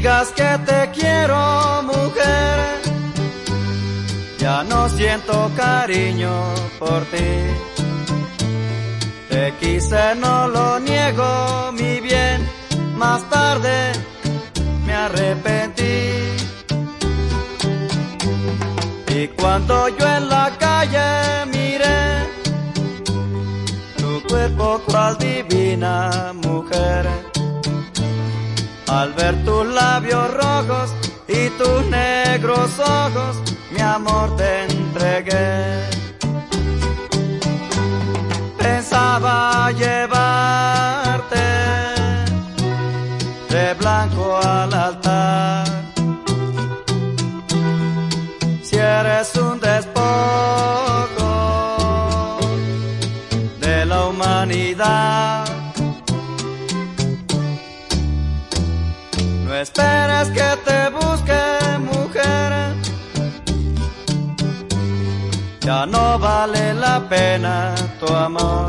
digas que te quiero, mujer, ya no siento cariño por ti. Te quise, no lo niego, mi bien, más tarde me arrepentí. Y cuando yo en la calle miré tu cuerpo cual divina mujer, al ver tus labios rojos y tus negros ojos, mi amor te entregué. Pensaba llevarte de blanco al altar. Si eres un despojo de la humanidad, no esperes que te busque, mujer, ya no vale la pena tu amor.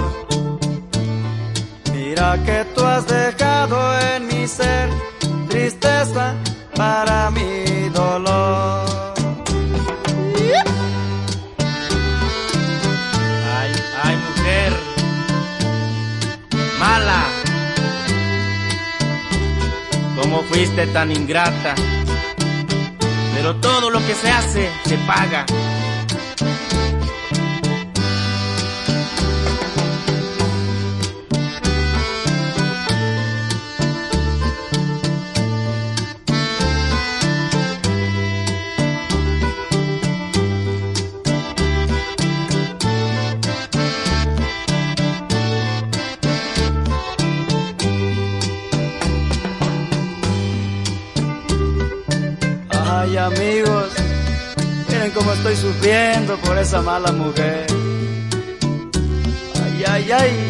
Mira que tú has dejado en mi ser tristeza para mi dolor. Ay, ay, mujer mala, ¿cómo fuiste tan ingrata? Pero todo lo que se hace se paga. Ay, amigos, miren cómo estoy sufriendo por esa mala mujer. Ay, ay, ay.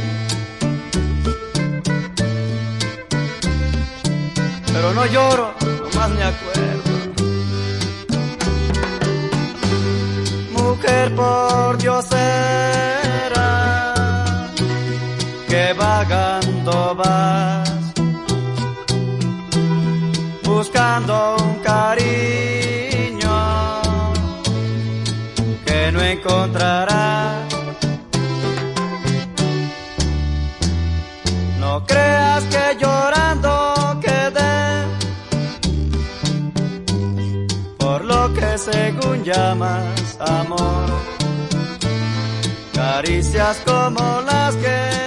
Pero no lloro, nomás me acuerdo. Mujer por diosera, que vagando vas, buscando un cariño que no encontrarás. No creas que llorando quedé por lo que según llamas amor. Caricias como las que